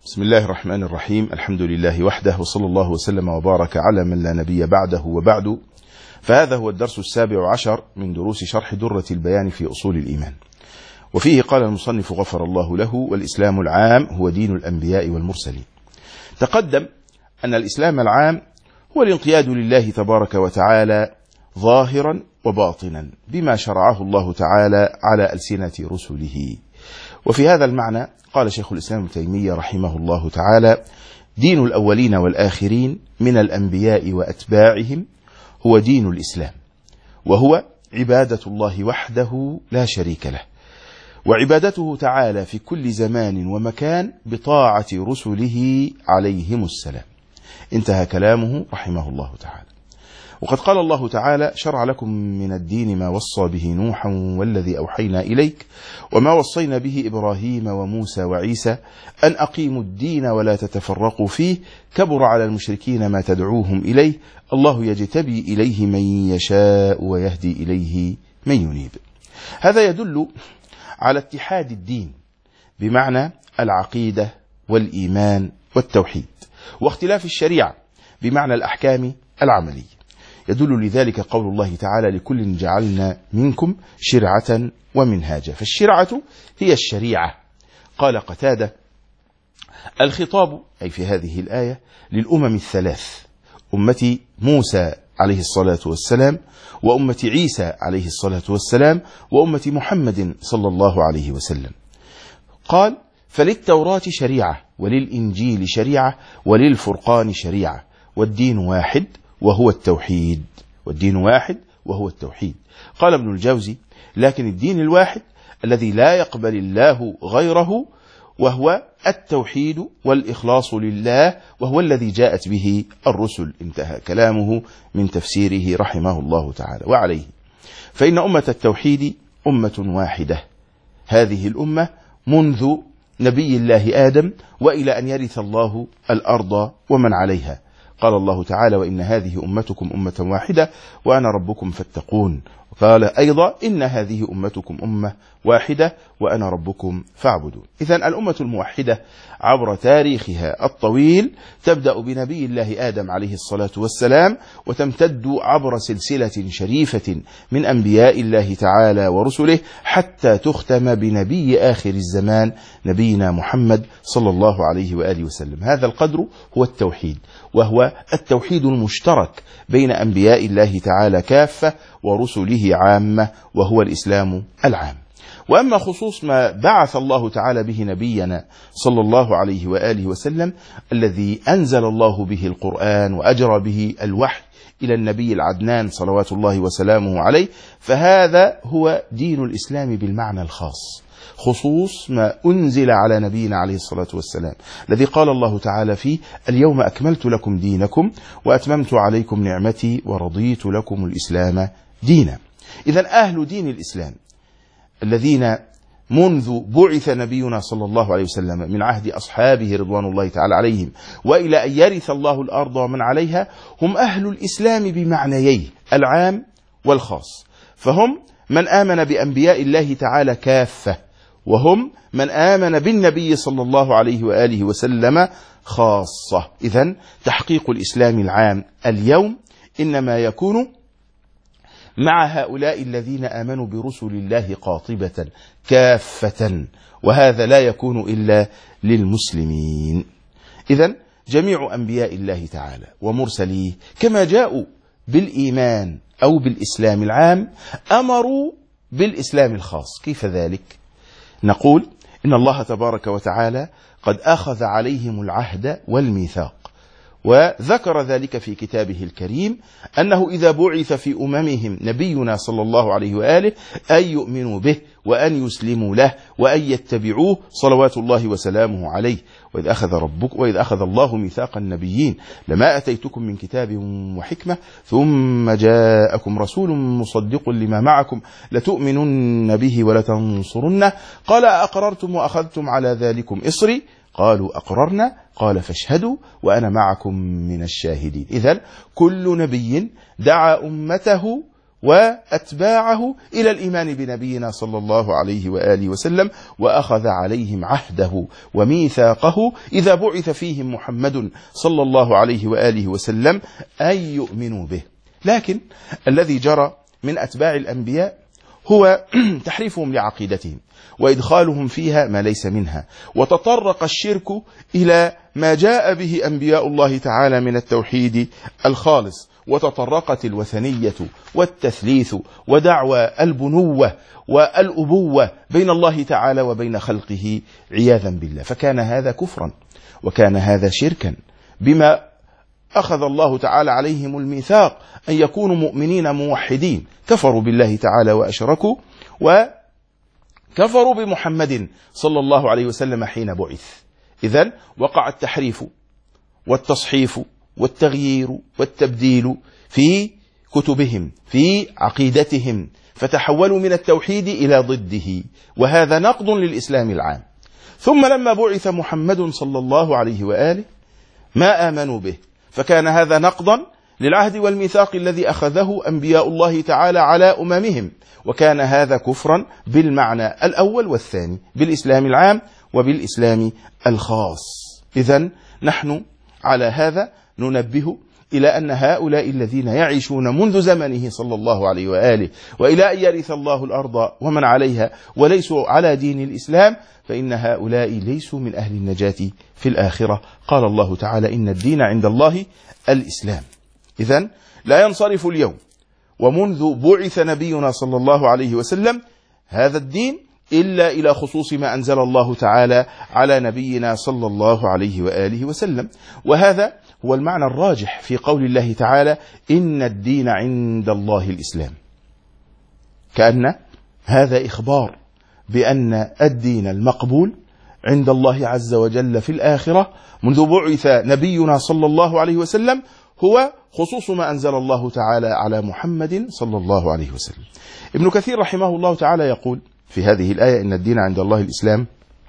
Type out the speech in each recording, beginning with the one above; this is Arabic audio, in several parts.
بسم الله الرحمن الرحيم. الحمد لله وحده، وصلى الله وسلم وبارك على من لا نبي بعده وبعد. فهذا هو الدرس 17 من دروس شرح درة البيان في أصول الإيمان، وفيه قال المصنف غفر الله له: والإسلام العام هو دين الأنبياء والمرسلين. تقدم أن الإسلام العام هو الانقياد لله تبارك وتعالى ظاهرا وباطنا بما شرعه الله تعالى على ألسنة رسله. وفي هذا المعنى قال شيخ الإسلام ابن تيمية رحمه الله تعالى: دين الأولين والآخرين من الأنبياء وأتباعهم هو دين الإسلام، وهو عبادة الله وحده لا شريك له، وعبادته تعالى في كل زمان ومكان بطاعة رسله عليهم السلام. انتهى كلامه رحمه الله تعالى. وقد قال الله تعالى: شرع لكم من الدين ما وصى به نوحا والذي أوحينا إليك وما وصينا به إبراهيم وموسى وعيسى أن أقيموا الدين ولا تتفرقوا فيه كبر على المشركين ما تدعوهم إليه الله يجتبي إليه من يشاء ويهدي إليه من ينيب. هذا يدل على اتحاد الدين بمعنى العقيدة والإيمان والتوحيد، واختلاف الشريعة بمعنى الأحكام العملية. يدل لذلك قول الله تعالى: لكل جعلنا منكم شرعة ومنهاجا. فالشرعة هي الشريعة. قال قتادة: الخطاب أي في هذه الآية للأمم الثلاث: أمة موسى عليه الصلاة والسلام، وأمة عيسى عليه الصلاة والسلام، وأمة محمد صلى الله عليه وسلم. قال: فللتوراة شريعة، وللإنجيل شريعة، وللفرقان شريعة، والدين واحد وهو التوحيد. والدين واحد وهو التوحيد. قال ابن الجوزي: لكن الدين الواحد الذي لا يقبل الله غيره وهو التوحيد والإخلاص لله، وهو الذي جاءت به الرسل. انتهى كلامه من تفسيره رحمه الله تعالى. وعليه فإن أمة التوحيد أمة واحدة، هذه الأمة منذ نبي الله آدم وإلى أن يرث الله الأرض ومن عليها. قال الله تعالى: وإن هذه أمتكم أمة واحدة وأنا ربكم فاتقون. وقال أيضا: إن هذه أمتكم أمة واحدة وأنا ربكم فاعبدون. إذن الأمة الموحدة عبر تاريخها الطويل تبدأ بنبي الله آدم عليه الصلاة والسلام، وتمتد عبر سلسلة شريفة من أنبياء الله تعالى ورسله، حتى تختم بنبي آخر الزمان نبينا محمد صلى الله عليه وآله وسلم. هذا القدر هو التوحيد، وهو التوحيد المشترك بين أنبياء الله تعالى كافة ورسله عامة، وهو الإسلام العام. وأما خصوص ما بعث الله تعالى به نبينا صلى الله عليه وآله وسلم، الذي أنزل الله به القرآن وأجرى به الوحي إلى النبي العدنان صلوات الله وسلامه عليه، فهذا هو دين الإسلام بالمعنى الخاص، خصوص ما أنزل على نبينا عليه الصلاة والسلام، الذي قال الله تعالى فيه: اليوم أكملت لكم دينكم وأتممت عليكم نعمتي ورضيت لكم الإسلام دينا. إذن أهل دين الإسلام الذين منذ بعث نبينا صلى الله عليه وسلم من عهد أصحابه رضوان الله تعالى عليهم وإلى أن يرث الله الأرض ومن عليها، هم أهل الإسلام بمعنييه العام والخاص. فهم من آمن بأنبياء الله تعالى كافة، وهم من آمن بالنبي صلى الله عليه وآله وسلم خاصة. إذن تحقيق الإسلام العام اليوم إنما يكون مع هؤلاء الذين آمنوا برسل الله قاطبة كافة، وهذا لا يكون إلا للمسلمين. إذن جميع أنبياء الله تعالى ومرسليه كما جاءوا بالإيمان أو بالإسلام العام أمروا بالإسلام الخاص. كيف ذلك؟ نقول إن الله تبارك وتعالى قد أخذ عليهم العهد والميثاق، وذكر ذلك في كتابه الكريم أنه إذا بعث في أممهم نبينا صلى الله عليه وآله أن يؤمنوا به وأن يسلموا له وأن يتبعوه صلوات الله وسلامه عليه. وإذ أخذ الله ميثاق النبيين لما أتيتكم من كتاب وحكمة ثم جاءكم رسول مصدق لما معكم لتؤمنن به ولتنصرنه قال أقررتم وأخذتم على ذلكم إصري قالوا أقررنا قال فاشهدوا وأنا معكم من الشاهدين. إذن كل نبي دعا أمته وأتباعه إلى الإيمان بنبينا صلى الله عليه وآله وسلم، وأخذ عليهم عهده وميثاقه إذا بعث فيهم محمد صلى الله عليه وآله وسلم أن يؤمنوا به. لكن الذي جرى من أتباع الأنبياء هو تحريفهم لعقيدتهم وإدخالهم فيها ما ليس منها، وتطرق الشرك إلى ما جاء به أنبياء الله تعالى من التوحيد الخالص، وتطرقت الوثنية والتثليث ودعوى البنوة والأبوة بين الله تعالى وبين خلقه عياذا بالله، فكان هذا كفرا وكان هذا شركا بما أخذ الله تعالى عليهم الميثاق أن يكونوا مؤمنين موحدين. كفروا بالله تعالى وأشركوا وكفروا بمحمد صلى الله عليه وسلم حين بعث. إذن وقع التحريف والتصحيف والتغيير والتبديل في كتبهم في عقيدتهم، فتحولوا من التوحيد إلى ضده، وهذا نقض للإسلام العام. ثم لما بعث محمد صلى الله عليه وآله ما آمنوا به، فكان هذا نقضا للعهد والميثاق الذي أخذه أنبياء الله تعالى على أممهم، وكان هذا كفرا بالمعنى الأول والثاني، بالإسلام العام وبالإسلام الخاص. إذن نحن على هذا ننبه إلى أن هؤلاء الذين يعيشون منذ زمنه صلى الله عليه وآله وإلى أن يرث الله الأرض ومن عليها وليسوا على دين الإسلام، فإن هؤلاء ليسوا من أهل النجاة في الآخرة. قال الله تعالى: إن الدين عند الله الإسلام. إذن لا ينصرف اليوم ومنذ بعث نبينا صلى الله عليه وسلم هذا الدين إلا إلى خصوص ما أنزل الله تعالى على نبينا صلى الله عليه وآله وسلم. وهذا هو المعنى الراجح في قول الله تعالى: إن الدين عند الله الإسلام، كأن هذا إخبار بأن الدين المقبول عند الله عز وجل في الآخرة منذ بعث نبينا صلى الله عليه وسلم هو خصوص ما أنزل الله تعالى على محمد صلى الله عليه وسلم. ابن كثير رحمه الله تعالى يقول في هذه الآية: إن الدين عند الله الإسلام،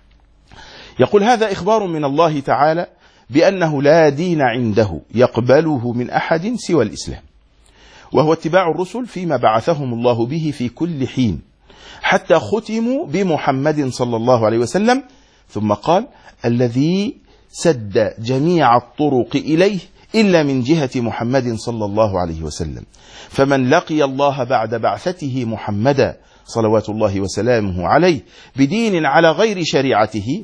يقول: هذا إخبار من الله تعالى بأنه لا دين عنده يقبله من أحد سوى الإسلام، وهو اتباع الرسل فيما بعثهم الله به في كل حين حتى ختموا بمحمد صلى الله عليه وسلم. ثم قال: الذي سد جميع الطرق إليه إلا من جهة محمد صلى الله عليه وسلم، فمن لقي الله بعد بعثته محمدا صلوات الله وسلامه عليه بدين على غير شريعته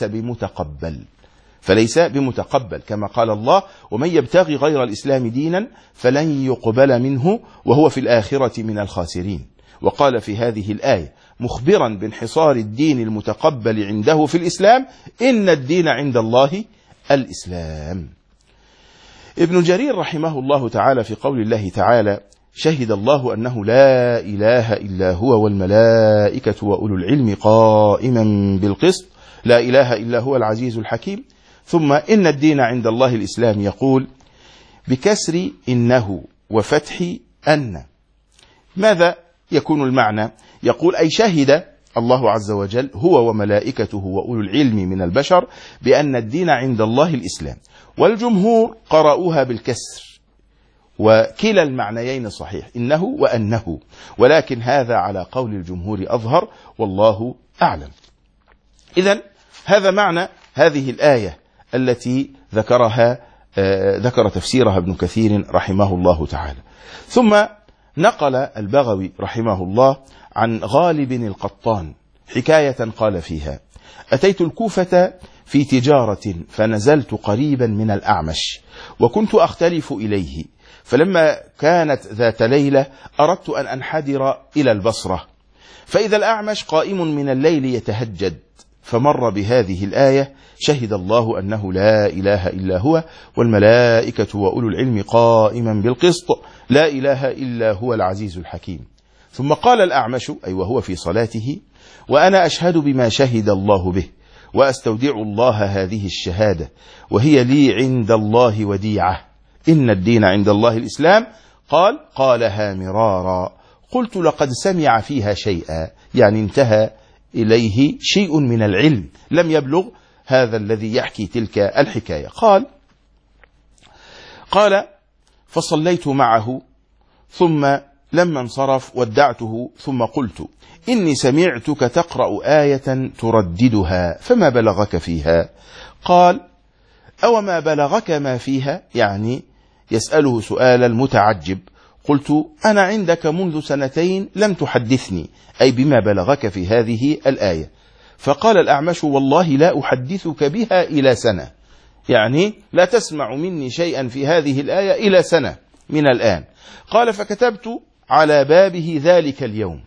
فليس بمتقبل، كما قال الله: ومن يبتغي غير الإسلام دينا فلن يقبل منه وهو في الآخرة من الخاسرين. وقال في هذه الآية مخبرا بانحصار الدين المتقبل عنده في الإسلام: إن الدين عند الله الإسلام. ابن جرير رحمه الله تعالى في قول الله تعالى: شهد الله أنه لا إله إلا هو والملائكة وأولو العلم قائما بالقسط لا إله إلا هو العزيز الحكيم. ثم إن الدين عند الله الإسلام يقول بكسر إنه وفتح أن. ماذا يكون المعنى؟ يقول: أي شهد الله عز وجل هو وملائكته وأولو العلم من البشر بأن الدين عند الله الإسلام. والجمهور قرأوها بالكسر، وكلا المعنيين صحيح، إنه وأنه، ولكن هذا على قول الجمهور أظهر والله أعلم. إذن هذا معنى هذه الآية التي ذكر تفسيرها ابن كثير رحمه الله تعالى. ثم نقل البغوي رحمه الله عن غالب القطان حكاية قال فيها: أتيت الكوفة في تجارة فنزلت قريبا من الأعمش وكنت أختلف إليه، فلما كانت ذات ليلة أردت أن أنحدر إلى البصرة، فإذا الأعمش قائم من الليل يتهجد، فمر بهذه الآية: شهد الله أنه لا إله إلا هو والملائكة وأولو العلم قائما بالقسط لا إله إلا هو العزيز الحكيم. ثم قال الأعمش أي وهو في صلاته: وأنا أشهد بما شهد الله به وأستودع الله هذه الشهادة وهي لي عند الله وديعة، إن الدين عند الله الإسلام. قالها مرارا، قلت لقد سمع فيها شيئا، يعني انتهى إليه شيء من العلم لم يبلغ هذا الذي يحكي تلك الحكاية. قال فصليت معه ثم لما انصرف ودعته ثم قلت: إني سمعتك تقرأ آية ترددها، فما بلغك فيها؟ قال: أو ما بلغك ما فيها؟ يعني يسأله سؤال المتعجب. قلت: أنا عندك منذ 2 لم تحدثني، أي بما بلغك في هذه الآية. فقال الأعمش: والله لا أحدثك بها إلى سنة، يعني لا تسمع مني شيئا في هذه الآية إلى سنة من الآن. قال: فكتبت على بابه ذلك اليوم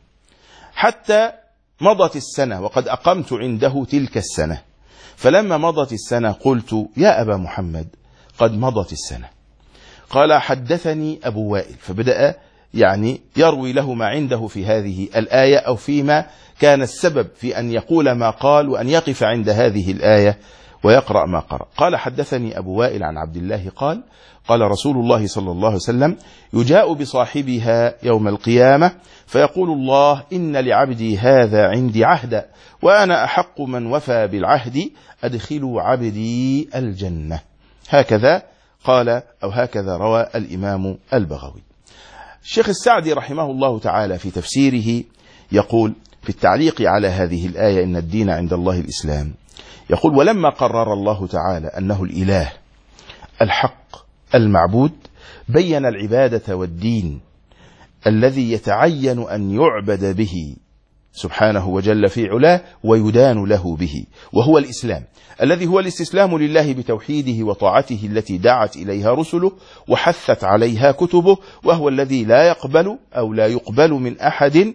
حتى مضت السنة، وقد أقمت عنده تلك السنة. فلما مضت السنة قلت: يا أبا محمد، قد مضت السنة. قال: حدثني أبو وائل، فبدأ يعني يروي له ما عنده في هذه الآية، أو فيما كان السبب في أن يقول ما قال وأن يقف عند هذه الآية ويقرأ ما قرأ. قال: حدثني أبو وائل عن عبد الله قال: قال رسول الله صلى الله عليه وسلم: يجاء بصاحبها يوم القيامة فيقول الله: إن لعبدي هذا عندي عهدا، وأنا أحق من وفى بالعهد، أدخلوا عبدي الجنة. هكذا قال، أو هكذا روى الإمام البغوي. الشيخ السعدي رحمه الله تعالى في تفسيره يقول في التعليق على هذه الآية: إن الدين عند الله الإسلام، يقول: ولما قرر الله تعالى أنه الإله الحق المعبود، بين العبادة والدين الذي يتعين أن يعبد به سبحانه وجل في علاه ويدان له به، وهو الإسلام، الذي هو الاستسلام لله بتوحيده وطاعته التي دعت إليها رسله وحثت عليها كتبه، وهو الذي لا يقبل أو لا يقبل من أحد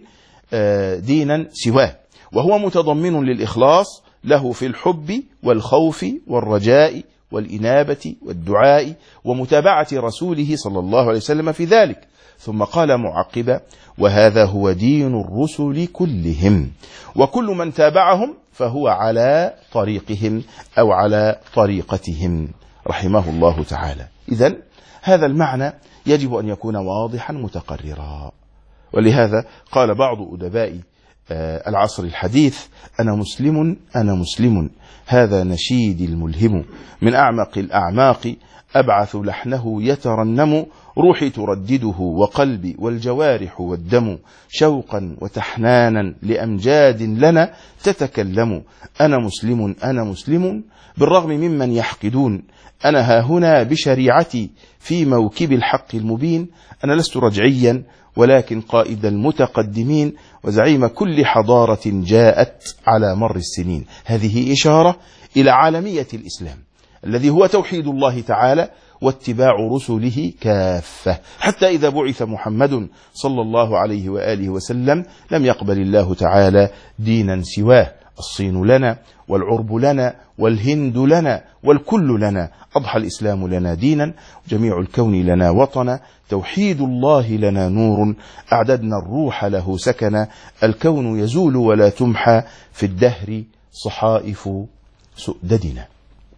دينا سواه، وهو متضمن للإخلاص له في الحب والخوف والرجاء والإنابة والدعاء ومتابعة رسوله صلى الله عليه وسلم في ذلك. ثم قال معقبا: وهذا هو دين الرسل كلهم، وكل من تابعهم فهو على طريقهم أو على طريقتهم رحمه الله تعالى. إذن هذا المعنى يجب أن يكون واضحا متقررا. ولهذا قال بعض أدباء العصر الحديث: أنا مسلم أنا مسلم، هذا نشيدي الملهم، من أعمق الأعماق أبعث لحنه يترنم، روحي تردده وقلبي والجوارح والدم، شوقا وتحنانا لأمجاد لنا تتكلم. أنا مسلم أنا مسلم بالرغم ممن يحقدون، أنا هاهنا بشريعتي في موكب الحق المبين، أنا لست رجعيا ولكن قائد المتقدمين، وزعيم كل حضارة جاءت على مر السنين. هذه إشارة إلى عالمية الإسلام الذي هو توحيد الله تعالى واتباع رسله كافة، حتى إذا بعث محمد صلى الله عليه وآله وسلم لم يقبل الله تعالى دينا سواه. الصين لنا والعرب لنا والهند لنا والكل لنا، أضحى الإسلام لنا دينا، جميع الكون لنا وطنا، توحيد الله لنا نور، أعددنا الروح له سكنا، الكون يزول ولا تمحى في الدهر صحائف سؤددنا.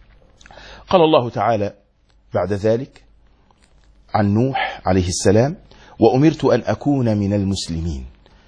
قال الله تعالى بعد ذلك عن نوح عليه السلام: وأمرت أن أكون من المسلمين.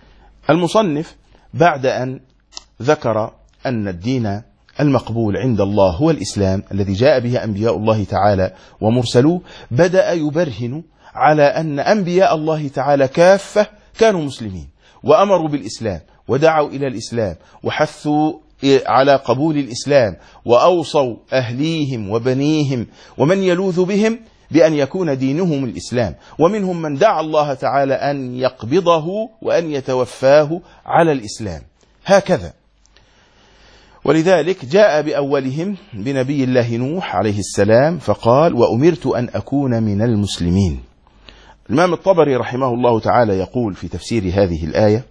المصنف بعد أن ذكر أن الدين المقبول عند الله هو الإسلام الذي جاء به أنبياء الله تعالى ومرسلوه، بدأ يبرهن على أن أنبياء الله تعالى كافة كانوا مسلمين، وأمروا بالإسلام ودعوا إلى الإسلام وحثوا على قبول الإسلام، وأوصوا أهليهم وبنيهم ومن يلوذ بهم بأن يكون دينهم الإسلام، ومنهم من دعا الله تعالى أن يقبضه وأن يتوفاه على الإسلام. هكذا، ولذلك جاء بأولهم بنبي الله نوح عليه السلام فقال: وأمرت أن أكون من المسلمين. الإمام الطبري رحمه الله تعالى يقول في تفسير هذه الآية: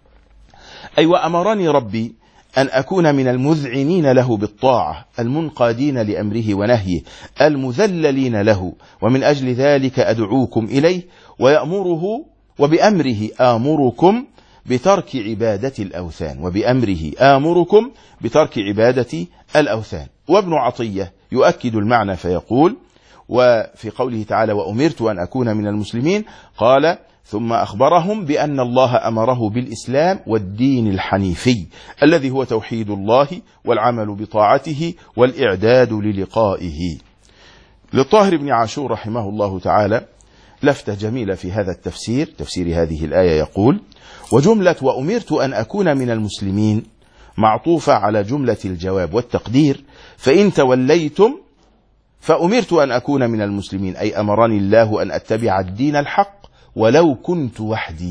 أي وأمرني ربي أن أكون من المذعنين له بالطاعة، المنقادين لأمره ونهيه، المذللين له، ومن أجل ذلك أدعوكم إليه، ويأمره وبأمره آمركم بترك عبادة الأوثان، وبأمره آمركم بترك عبادة الأوثان. وابن عطية يؤكد المعنى فيقول: وفي قوله تعالى: وأمرت أن أكون من المسلمين، قال: ثم أخبرهم بأن الله أمره بالإسلام والدين الحنيفي الذي هو توحيد الله والعمل بطاعته والإعداد للقائه. للطاهر بن عاشور رحمه الله تعالى لفتة جميلة في هذا التفسير، تفسير هذه الآية، يقول: وجملة وأمرت أن أكون من المسلمين معطوفة على جملة الجواب والتقدير، فإن توليتم فأمرت أن أكون من المسلمين، أي أمرني الله أن أتبع الدين الحق ولو كنت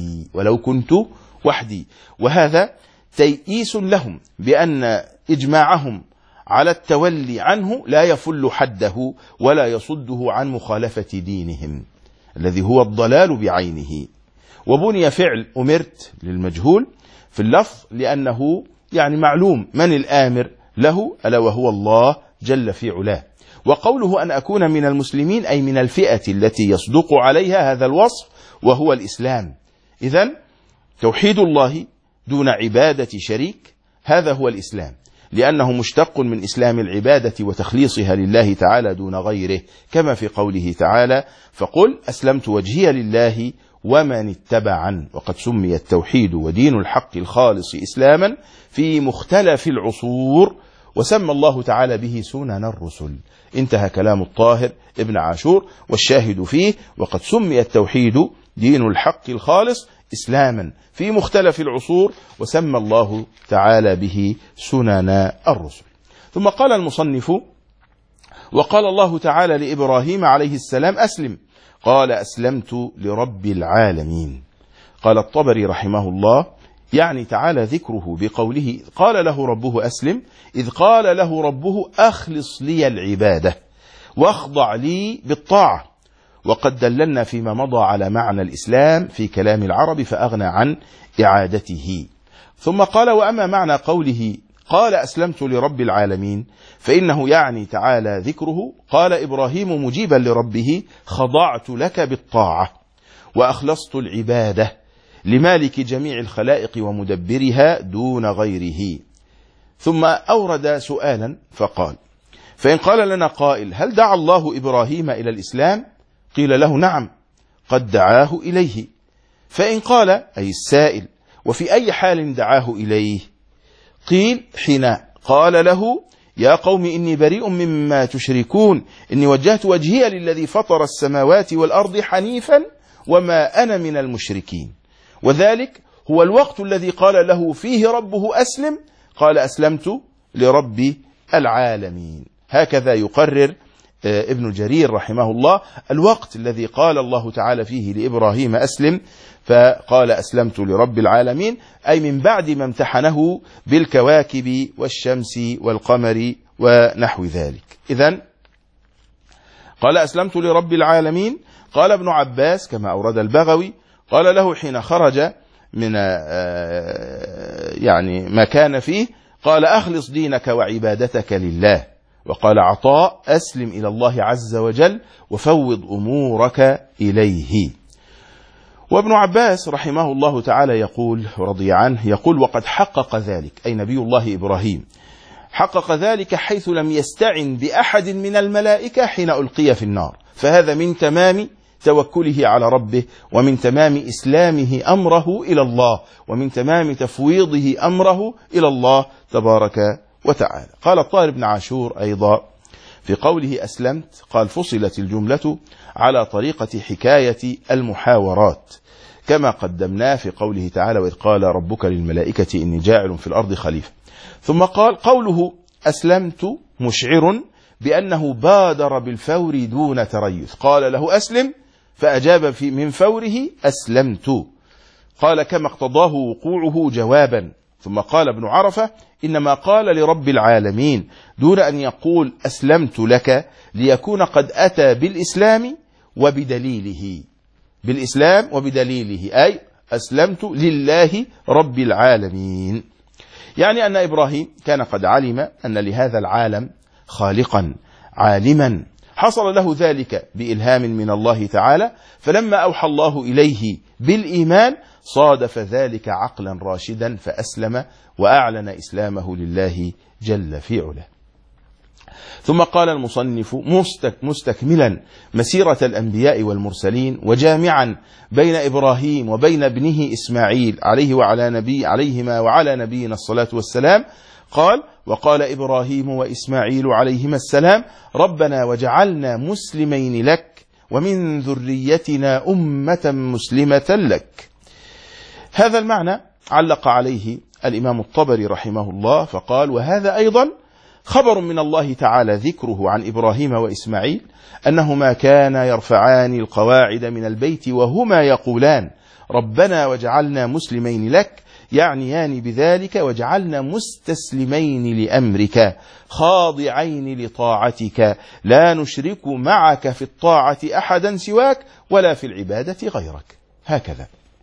وحدي. وهذا تيئيس لهم بأن إجماعهم على التولي عنه لا يفل حده ولا يصده عن مخالفة دينهم الذي هو الضلال بعينه. وبني فعل أمرت للمجهول في اللفظ لأنه يعني معلوم من الآمر له، ألا وهو الله جل في علاه. وقوله أن أكون من المسلمين أي من الفئة التي يصدق عليها هذا الوصف وهو الإسلام. إذن توحيد الله دون عبادة شريك، هذا هو الإسلام، لأنه مشتق من إسلام العبادة وتخليصها لله تعالى دون غيره، كما في قوله تعالى: فقل أسلمت وجهي لله ومن اتبعن. وقد سمي التوحيد ودين الحق الخالص إسلاما في مختلف العصور، وسمى الله تعالى به سنن الرسل. انتهى كلام الطاهر ابن عاشور، والشاهد فيه: وقد سمي التوحيد دين الحق الخالص إسلاما في مختلف العصور، وسمى الله تعالى به سنن الرسل. ثم قال المصنف: وقال الله تعالى لإبراهيم عليه السلام: أسلم، قال أسلمت لرب العالمين. قال الطبري رحمه الله: يعني تعالى ذكره بقوله قال له ربه أسلم، إذ قال له ربه أخلص لي العبادة واخضع لي بالطاعة. وقد دللنا فيما مضى على معنى الإسلام في كلام العرب فأغنى عن إعادته. ثم قال: وأما معنى قوله قال أسلمت لرب العالمين فإنه يعني تعالى ذكره قال إبراهيم مجيبا لربه: خضعت لك بالطاعة وأخلصت العبادة لمالك جميع الخلائق ومدبرها دون غيره. ثم أورد سؤالا فقال: فإن قال لنا قائل: هل دعا الله إبراهيم إلى الإسلام؟ قيل له: نعم، قد دعاه إليه. فإن قال أي السائل: وفي أي حال دعاه إليه؟ قيل: حين قال له: يا قوم إني بريء مما تشركون، إني وجهت وجهي للذي فطر السماوات والأرض حنيفا وما أنا من المشركين. وذلك هو الوقت الذي قال له فيه ربه أسلم، قال أسلمت لرب العالمين. هكذا يقرر ابن جرير رحمه الله الوقت الذي قال الله تعالى فيه لإبراهيم أسلم، فقال أسلمت لرب العالمين، أي من بعد ما امتحنه بالكواكب والشمس والقمر ونحو ذلك. إذن قال أسلمت لرب العالمين. قال ابن عباس كما أورد البغوي: قال له حين خرج من يعني ما كان فيه، قال: أخلص دينك وعبادتك لله. وقال عطاء: أسلم إلى الله عز وجل وفوض أمورك إليه. وابن عباس رحمه الله تعالى يقول رضي عنه، يقول: وقد حقق ذلك، أي نبي الله إبراهيم حقق ذلك حيث لم يستعن بأحد من الملائكة حين ألقي في النار، فهذا من تمام توكله على ربه، ومن تمام إسلامه أمره إلى الله، ومن تمام تفويضه أمره إلى الله تبارك وتعالى. قال الطاهر بن عاشور أيضا في قوله أسلمت، قال: فصلت الجملة على طريقة حكاية المحاورات كما قدمناه في قوله تعالى: وإذ قال ربك للملائكة إني جاعل في الأرض خليفة. ثم قال: قوله أسلمت مشعر بأنه بادر بالفور دون تريث، قال له أسلم فأجاب من فوره أسلمت، قال كما اقتضاه وقوعه جوابا. ثم قال ابن عرفة: إنما قال لرب العالمين دون أن يقول أسلمت لك، ليكون قد أتى بالإسلام وبدليله، بالإسلام وبدليله، أي أسلمت لله رب العالمين. يعني أن إبراهيم كان قد علم أن لهذا العالم خالقا عالما، حصل له ذلك بإلهام من الله تعالى، فلما أوحى الله إليه بالإيمان صادف ذلك عقلا راشدا فأسلم وأعلن إسلامه لله جل في علاه. ثم قال المصنف مستكملا مسيرة الأنبياء والمرسلين وجامعا بين إبراهيم وبين ابنه إسماعيل عليهما وعلى نبينا الصلاة والسلام، قال: وقال إبراهيم وإسماعيل عليهما السلام: ربنا وجعلنا مسلمين لك ومن ذريتنا أمة مسلمة لك. هذا المعنى علق عليه الإمام الطبري رحمه الله فقال: وهذا أيضا خبر من الله تعالى ذكره عن إبراهيم وإسماعيل أنهما كانا يرفعان القواعد من البيت وهما يقولان ربنا وجعلنا مسلمين لك، يعنيان بذلك وجعلنا مستسلمين لأمرك خاضعين لطاعتك لا نشرك معك في الطاعة أحدا سواك ولا في العبادة غيرك. هكذا.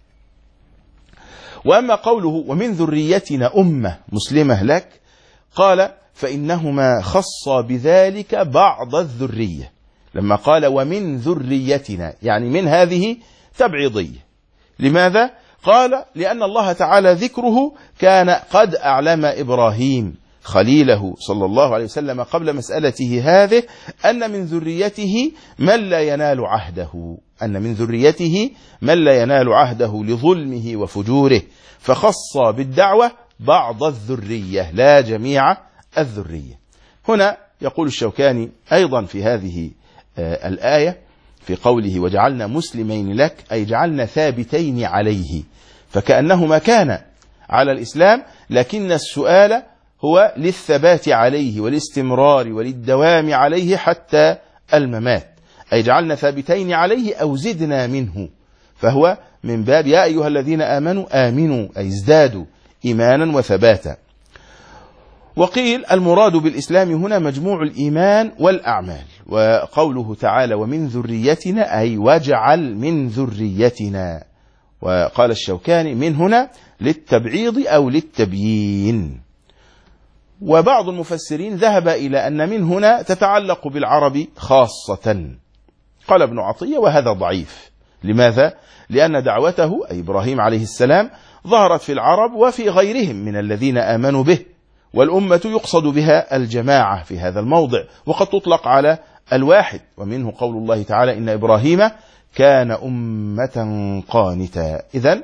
وأما قوله ومن ذريتنا أمة مسلمة لك، قال فإنهما خص بذلك بعض الذرية، لما قال ومن ذريتنا يعني من هذه تبعيضية. لماذا؟ قال لأن الله تعالى ذكره كان قد أعلم إبراهيم خليله صلى الله عليه وسلم قبل مسألته هذه أن من ذريته من لا ينال عهده، أن من ذريته من لا ينال عهده لظلمه وفجوره، فخص بالدعوة بعض الذرية لا جميع الذرية. هنا يقول الشوكاني أيضا في هذه الآية في قوله وجعلنا مسلمين لك أي جعلنا ثابتين عليه، فكأنهما كان على الإسلام لكن السؤال هو للثبات عليه والاستمرار وللدوام عليه حتى الممات، أي جعلنا ثابتين عليه أو زدنا منه، فهو من باب يا أيها الذين آمنوا آمنوا أي ازدادوا إيمانا وثباتا. وقيل المراد بالإسلام هنا مجموع الإيمان والأعمال، وقوله تعالى ومن ذريتنا أي واجعل من ذريتنا، وقال الشوكاني من هنا للتبعيض أو للتبيين. وبعض المفسرين ذهب إلى أن من هنا تتعلق بالعرب خاصة، قال ابن عطية وهذا ضعيف. لماذا؟ لأن دعوته أي إبراهيم عليه السلام ظهرت في العرب وفي غيرهم من الذين آمنوا به، والأمة يقصد بها الجماعة في هذا الموضع، وقد تطلق على الواحد، ومنه قول الله تعالى إن إبراهيم كان أمة قانتا. إذن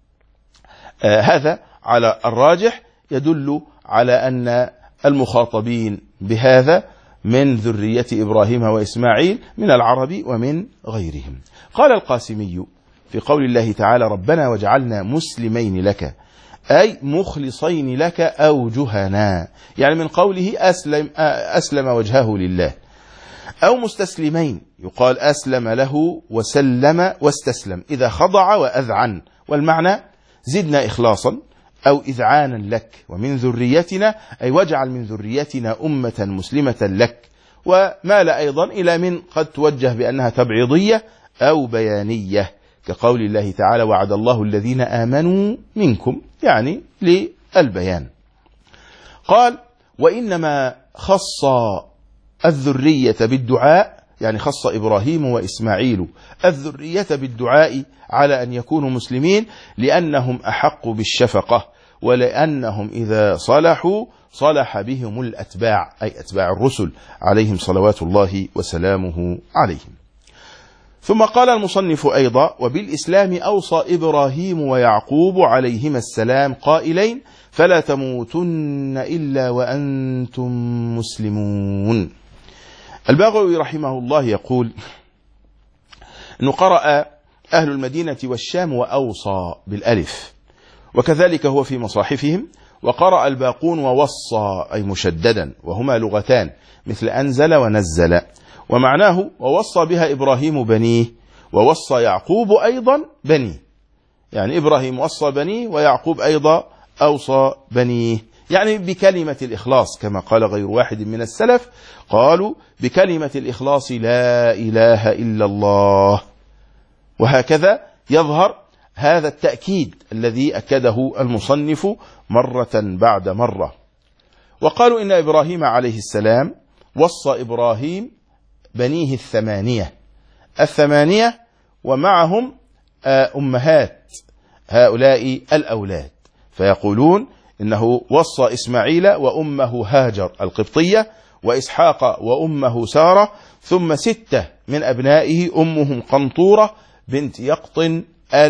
هذا على الراجح يدل على أن المخاطبين بهذا من ذرية إبراهيم وإسماعيل من العرب ومن غيرهم. قال القاسمي في قول الله تعالى ربنا وجعلنا مسلمين لك أي مخلصين لك أوجهنا، يعني من قوله أسلم وجهه لله، أو مستسلمين يقال أسلم له وسلم واستسلم إذا خضع وأذعن، والمعنى زدنا إخلاصا أو إذعانا لك. ومن ذريتنا أي واجعل من ذريتنا أمة مسلمة لك. ومال أيضا إلى من قد توجه بأنها تبعيضية أو بيانية كقول الله تعالى وعد الله الذين آمنوا منكم، يعني للبيان. قال وإنما خص الذرية بالدعاء، يعني خص إبراهيم وإسماعيل الذرية بالدعاء على أن يكونوا مسلمين لأنهم أحق بالشفقة، ولأنهم إذا صلحوا صلح بهم الأتباع أي أتباع الرسل عليهم صلوات الله وسلامه عليهم. ثم قال المصنف أيضا وبالإسلام أوصى إبراهيم ويعقوب عليهما السلام قائلين فلا تموتن إلا وأنتم مسلمون. الباغوي رحمه الله يقول أنه قرأ أهل المدينة والشام وأوصى بالألف، وكذلك هو في مصاحفهم، وقرأ الباقون ووصى أي مشددا، وهما لغتان مثل أنزل ونزل، ومعناه ووصى بها إبراهيم بنيه ووصى يعقوب أيضا بنيه، يعني إبراهيم وصى بنيه ويعقوب أيضا أوصى بنيه، يعني بكلمة الإخلاص كما قال غير واحد من السلف، قالوا بكلمة الإخلاص لا إله إلا الله. وهكذا يظهر هذا التأكيد الذي أكده المصنف مرة بعد مرة. وقالوا إن إبراهيم عليه السلام وصى إبراهيم بنيه الثمانية ومعهم أمهات هؤلاء الأولاد، فيقولون إنه وصى إسماعيل وأمه هاجر القبطية وإسحاق وأمه سارة، ثم 6 من أبنائه أمهم قنطورة بنت يقطن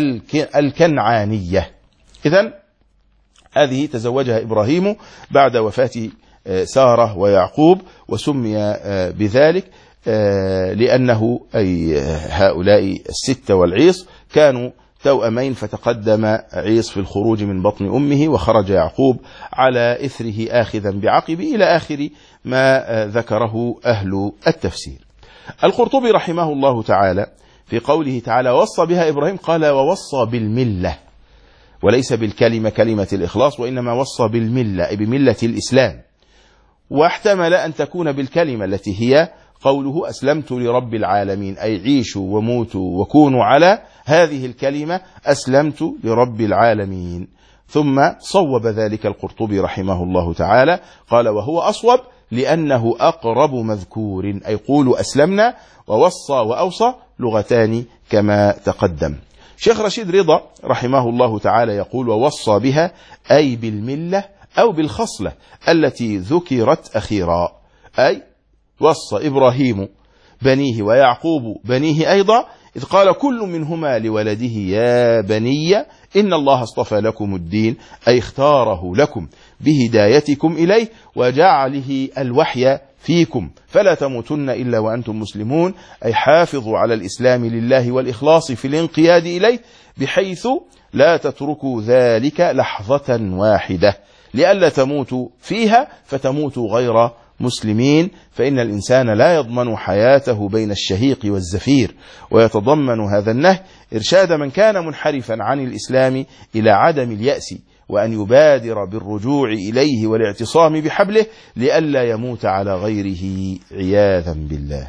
الكنعانية. إذن هذه تزوجها إبراهيم بعد وفاة سارة ويعقوب، وسمي بذلك لأنه أي هؤلاء الستة والعيص كانوا توأمين، فتقدم عيص في الخروج من بطن أمه وخرج يعقوب على إثره آخذا بعقبه إلى آخر ما ذكره أهل التفسير. القرطبي رحمه الله تعالى في قوله تعالى وصى بها إبراهيم قال ووصى بالملة، وليس بالكلمة كلمة الإخلاص، وإنما وصى بالملة أي بملة الإسلام، واحتمل أن تكون بالكلمة التي هي قوله أسلمت لرب العالمين، أي عيشوا وموتوا وكونوا على هذه الكلمة أسلمت لرب العالمين. ثم صوب ذلك القرطبي رحمه الله تعالى قال وهو أصوب لأنه أقرب مذكور، أي قولوا أسلمنا، ووصى وأوصى لغتان كما تقدم. شيخ رشيد رضا رحمه الله تعالى يقول ووصى بها أي بالملة أو بالخصلة التي ذكرت أخيرا، أي وصى إبراهيم بنيه ويعقوب بنيه أيضا، إذ قال كل منهما لولده يا بني إن الله اصطفى لكم الدين، أي اختاره لكم بهدايتكم إليه وجعله الوحي فيكم، فلا تموتن إلا وأنتم مسلمون، أي حافظوا على الإسلام لله والإخلاص في الانقياد إليه، بحيث لا تتركوا ذلك لحظة واحدة لئلا تموتوا فيها فتموتوا غير مسلمين، فإن الإنسان لا يضمن حياته بين الشهيق والزفير. ويتضمن هذا النهي إرشاد من كان منحرفا عن الإسلام إلى عدم اليأس، وأن يبادر بالرجوع إليه والاعتصام بحبله لئلا يموت على غيره عياذا بالله.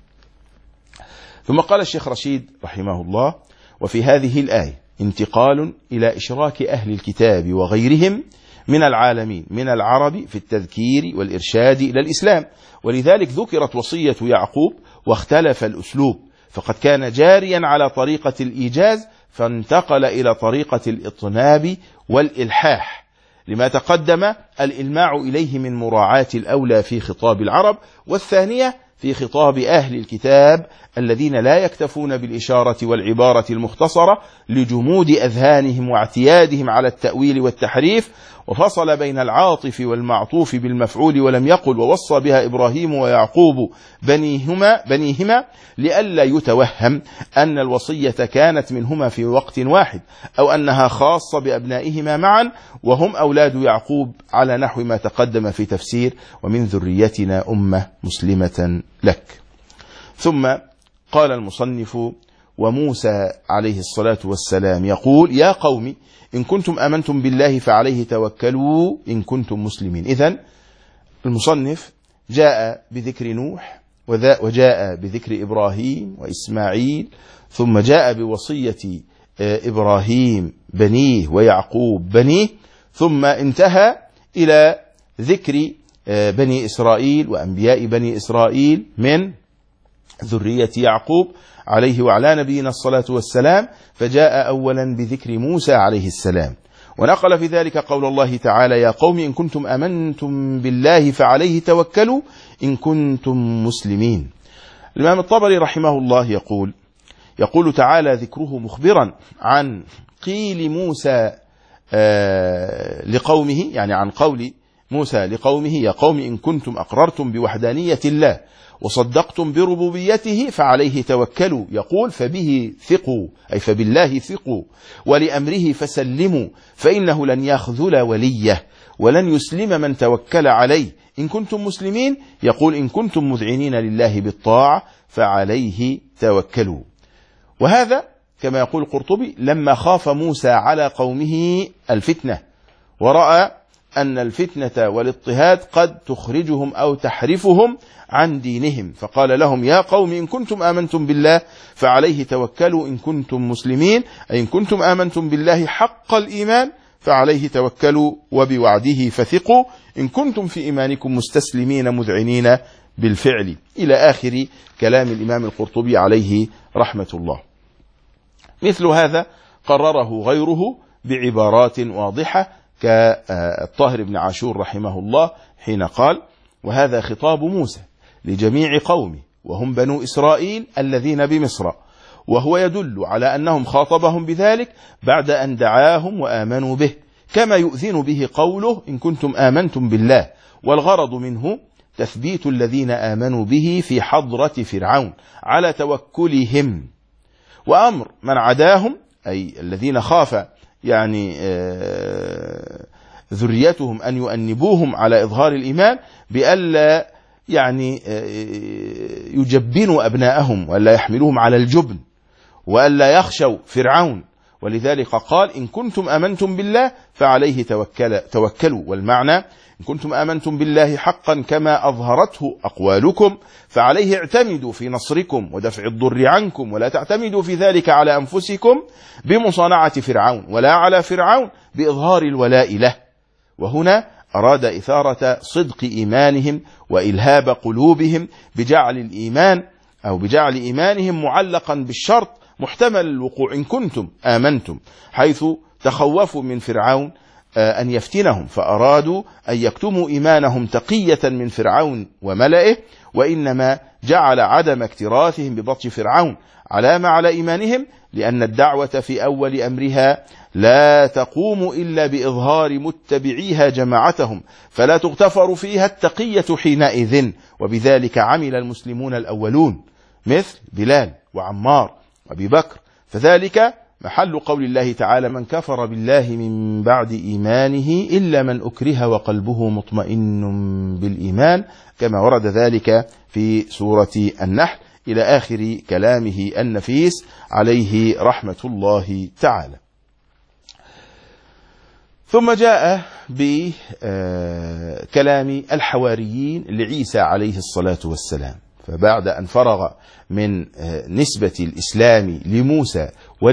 ثم قال الشيخ رشيد رحمه الله وفي هذه الآية انتقال إلى إشراك أهل الكتاب وغيرهم من العالمين من العرب في التذكير والإرشاد إلى الإسلام، ولذلك ذكرت وصية يعقوب واختلف الأسلوب، فقد كان جاريا على طريقة الإيجاز فانتقل إلى طريقة الإطناب والإلحاح، لما تقدم الإلماع إليه من مراعاة الأولى في خطاب العرب، والثانية في خطاب أهل الكتاب الذين لا يكتفون بالإشارة والعبارة المختصرة لجمود أذهانهم واعتيادهم على التأويل والتحريف، وفصل بين العاطف والمعطوف بالمفعول ولم يقل ووصى بها إبراهيم ويعقوب بنيهما لئلا يتوهم أن الوصية كانت منهما في وقت واحد، أو أنها خاصة بأبنائهما معا وهم أولاد يعقوب، على نحو ما تقدم في تفسير ومن ذريتنا أمة مسلمة لك. ثم قال المصنف وموسى عليه الصلاة والسلام يقول يا قوم إن كنتم آمنتم بالله فعليه توكلوا إن كنتم مسلمين. إذن المصنف جاء بذكر نوح وجاء بذكر إبراهيم وإسماعيل، ثم جاء بوصية إبراهيم بنيه ويعقوب بنيه، ثم انتهى إلى ذكر بني إسرائيل وأنبياء بني إسرائيل من ذرية يعقوب عليه وعلى نبينا الصلاة والسلام، فجاء أولا بذكر موسى عليه السلام، ونقل في ذلك قول الله تعالى يا قوم إن كنتم آمنتم بالله فعليه توكلوا إن كنتم مسلمين. الإمام الطبري رحمه الله يقول تعالى ذكره مخبرا عن قيل موسى لقومه، يعني عن قول موسى لقومه يا قوم إن كنتم أقررتم بوحدانية الله وصدقتم بربوبيته فعليه توكلوا، يقول فبه ثقوا أي فبالله ثقوا ولأمره فسلموا فإنه لن يخذل وليه ولن يسلم من توكل عليه إن كنتم مسلمين، يقول إن كنتم مذعنين لله بالطاعة فعليه توكلوا. وهذا كما يقول القرطبي لما خاف موسى على قومه الفتنة ورأى أن الفتنة والاضطهاد قد تخرجهم أو تحرفهم عن دينهم، فقال لهم يا قوم إن كنتم آمنتم بالله فعليه توكلوا إن كنتم مسلمين، أي إن كنتم آمنتم بالله حق الإيمان فعليه توكلوا وبوعده فثقوا إن كنتم في إيمانكم مستسلمين مذعنين بالفعل، إلى آخر كلام الإمام القرطبي عليه رحمة الله. مثل هذا قرره غيره بعبارات واضحة كالطاهر بن عاشور رحمه الله حين قال وهذا خطاب موسى لجميع قومه وهم بنو إسرائيل الذين بمصر، وهو يدل على أنهم خاطبهم بذلك بعد أن دعاهم وآمنوا به، كما يؤذن به قوله إن كنتم آمنتم بالله، والغرض منه تثبيت الذين آمنوا به في حضرة فرعون على توكلهم، وأمر من عداهم أي الذين خاف يعني ذريتهم أن يؤنبوهم على إظهار الإيمان بألا يعني يجبنوا أبناءهم وألا يحملوهم على الجبن وألا يخشوا فرعون. ولذلك قال إن كنتم آمنتم بالله فعليه توكلوا. والمعنى إن كنتم آمنتم بالله حقا كما أظهرته أقوالكم فعليه اعتمدوا في نصركم ودفع الضر عنكم، ولا تعتمدوا في ذلك على أنفسكم بمصانعة فرعون ولا على فرعون بإظهار الولاء له. وهنا أراد إثارة صدق إيمانهم وإلهاب قلوبهم بجعل الإيمان أو بجعل إيمانهم معلقا بالشرط محتمل الوقوع إن كنتم آمنتم، حيث تخوفوا من فرعون أن يفتنهم فأرادوا أن يكتموا إيمانهم تقية من فرعون وملئه، وإنما جعل عدم اكتراثهم ببطش فرعون علامة على إيمانهم، لأن الدعوة في أول أمرها لا تقوم إلا بإظهار متبعيها جماعتهم، فلا تغتفر فيها التقية حينئذ. وبذلك عمل المسلمون الأولون مثل بلال وعمار وأبي بكر، فذلك محل قول الله تعالى من كفر بالله من بعد إيمانه إلا من أكره وقلبه مطمئن بالإيمان، كما ورد ذلك في سورة النحل إلى آخر كلامه النفيس عليه رحمة الله تعالى. ثم جاء بكلام الحواريين لعيسى عليه الصلاة والسلام، فبعد أن فرغ من نسبة الإسلام لموسى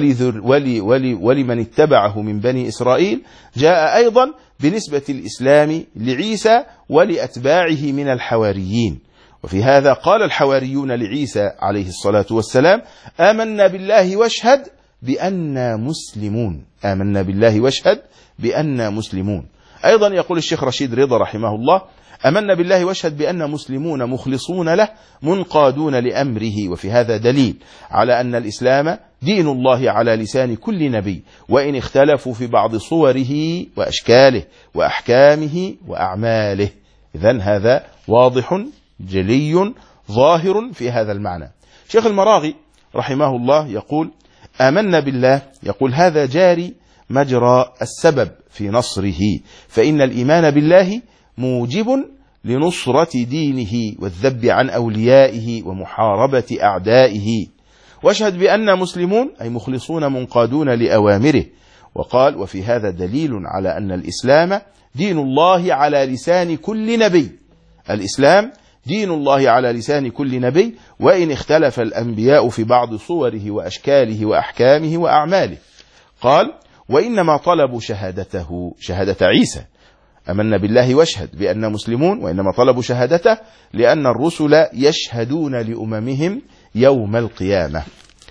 ولمن اتبعه من بني إسرائيل، جاء أيضا بنسبة الإسلام لعيسى ولأتباعه من الحواريين. وفي هذا قال الحواريون لعيسى عليه الصلاة والسلام آمنا بالله واشهد بأننا مسلمون. آمنا بالله واشهد بأننا مسلمون. أيضا يقول الشيخ رشيد رضا رحمه الله آمنا بالله واشهد بأننا مسلمون مخلصون له منقادون لأمره. وفي هذا دليل على أن الإسلام دين الله على لسان كل نبي، وإن اختلفوا في بعض صوره وأشكاله وأحكامه وأعماله. إذن هذا واضح جلي ظاهر في هذا المعنى. شيخ المراغي رحمه الله يقول آمنا بالله، يقول هذا جاري مجرى السبب في نصره، فإن الإيمان بالله موجب لنصرة دينه والذب عن أوليائه ومحاربة أعدائه. واشهد بأننا مسلمون أي مخلصون منقادون لأوامره. وقال وفي هذا دليل على أن الإسلام دين الله على لسان كل نبي. الإسلام دين الله على لسان كل نبي، وإن اختلف الأنبياء في بعض صوره وأشكاله وأحكامه وأعماله. قال وإنما طلبوا شهادته شهادة عيسى آمنا بالله واشهد بأننا مسلمون، وإنما طلبوا شهادته لأن الرسل يشهدون لأممهم يوم القيامة.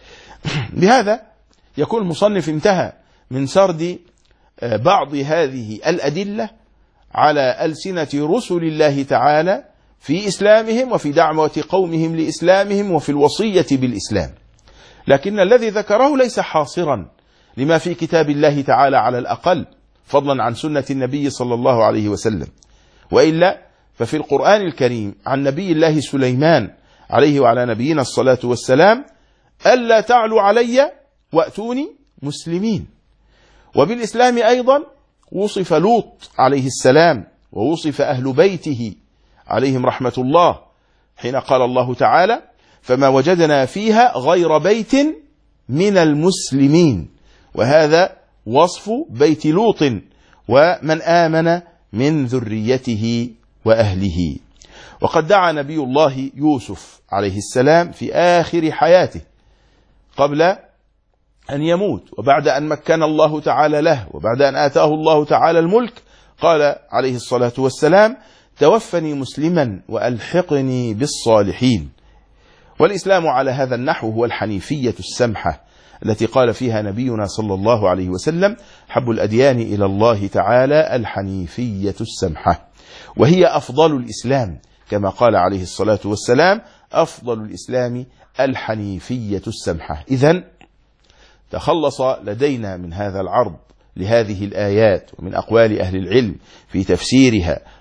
بهذا يكون المصنف انتهى من سرد بعض هذه الأدلة على ألسنة رسل الله تعالى في إسلامهم وفي دعوة قومهم لإسلامهم وفي الوصية بالإسلام. لكن الذي ذكره ليس حاصرا لما في كتاب الله تعالى على الأقل، فضلا عن سنة النبي صلى الله عليه وسلم، وإلا ففي القرآن الكريم عن نبي الله سليمان عليه وعلى نبينا الصلاة والسلام ألا تعلوا علي وأتوني مسلمين. وبالإسلام أيضا وصف لوط عليه السلام ووصف أهل بيته عليهم رحمة الله، حين قال الله تعالى فما وجدنا فيها غير بيت من المسلمين، وهذا وصف بيت لوط ومن آمن من ذريته وأهله. وقد دعا نبي الله يوسف عليه السلام في آخر حياته قبل أن يموت، وبعد أن مكن الله تعالى له، وبعد أن آتاه الله تعالى الملك، قال عليه الصلاة والسلام توفني مسلما وألحقني بالصالحين. والإسلام على هذا النحو هو الحنيفية السمحة التي قال فيها نبينا صلى الله عليه وسلم حب الأديان إلى الله تعالى الحنيفية السمحة، وهي أفضل الإسلام، كما قال عليه الصلاة والسلام أفضل الإسلام الحنيفية السمحة. إذن تخلص لدينا من هذا العرض لهذه الآيات ومن أقوال أهل العلم في تفسيرها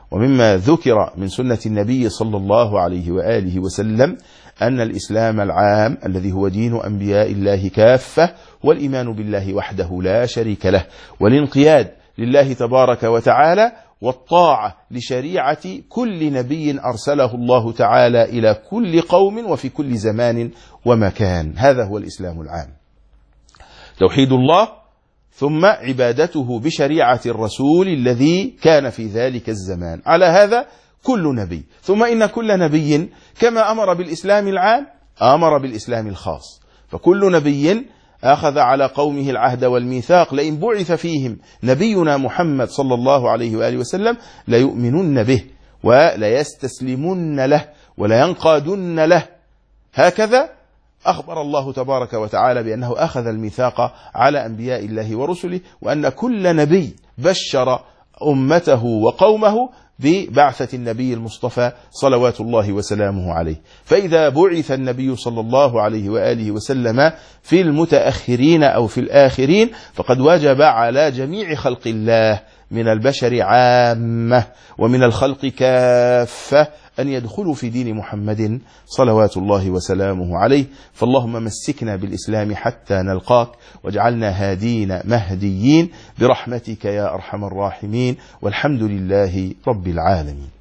ومما ذكر من سنة النبي صلى الله عليه وآله وسلم أن الإسلام العام الذي هو دين أنبياء الله كافة والإيمان بالله وحده لا شريك له، والانقياد لله تبارك وتعالى، والطاعة لشريعة كل نبي أرسله الله تعالى إلى كل قوم وفي كل زمان ومكان. هذا هو الإسلام العام، توحيد الله ثم عبادته بشريعة الرسول الذي كان في ذلك الزمان. على هذا كل نبي، ثم إن كل نبي كما أمر بالإسلام العام أمر بالإسلام الخاص، فكل نبي أخذ على قومه العهد والميثاق لئن بعث فيهم نبينا محمد صلى الله عليه وآله وسلم ليؤمنن به وليستسلمن له ولينقادن له. هكذا أخبر الله تبارك وتعالى بأنه أخذ الميثاق على أنبياء الله ورسله، وأن كل نبي بشر أمته وقومه ببعثة النبي المصطفى صلوات الله وسلامه عليه. فإذا بعث النبي صلى الله عليه وآله وسلم في المتأخرين أو في الآخرين فقد وجب على جميع خلق الله من البشر عامة ومن الخلق كافة أن يدخلوا في دين محمد صلوات الله وسلامه عليه. فاللهم مسكنا بالإسلام حتى نلقاك، واجعلنا هادين مهديين برحمتك يا أرحم الراحمين، والحمد لله رب العالمين.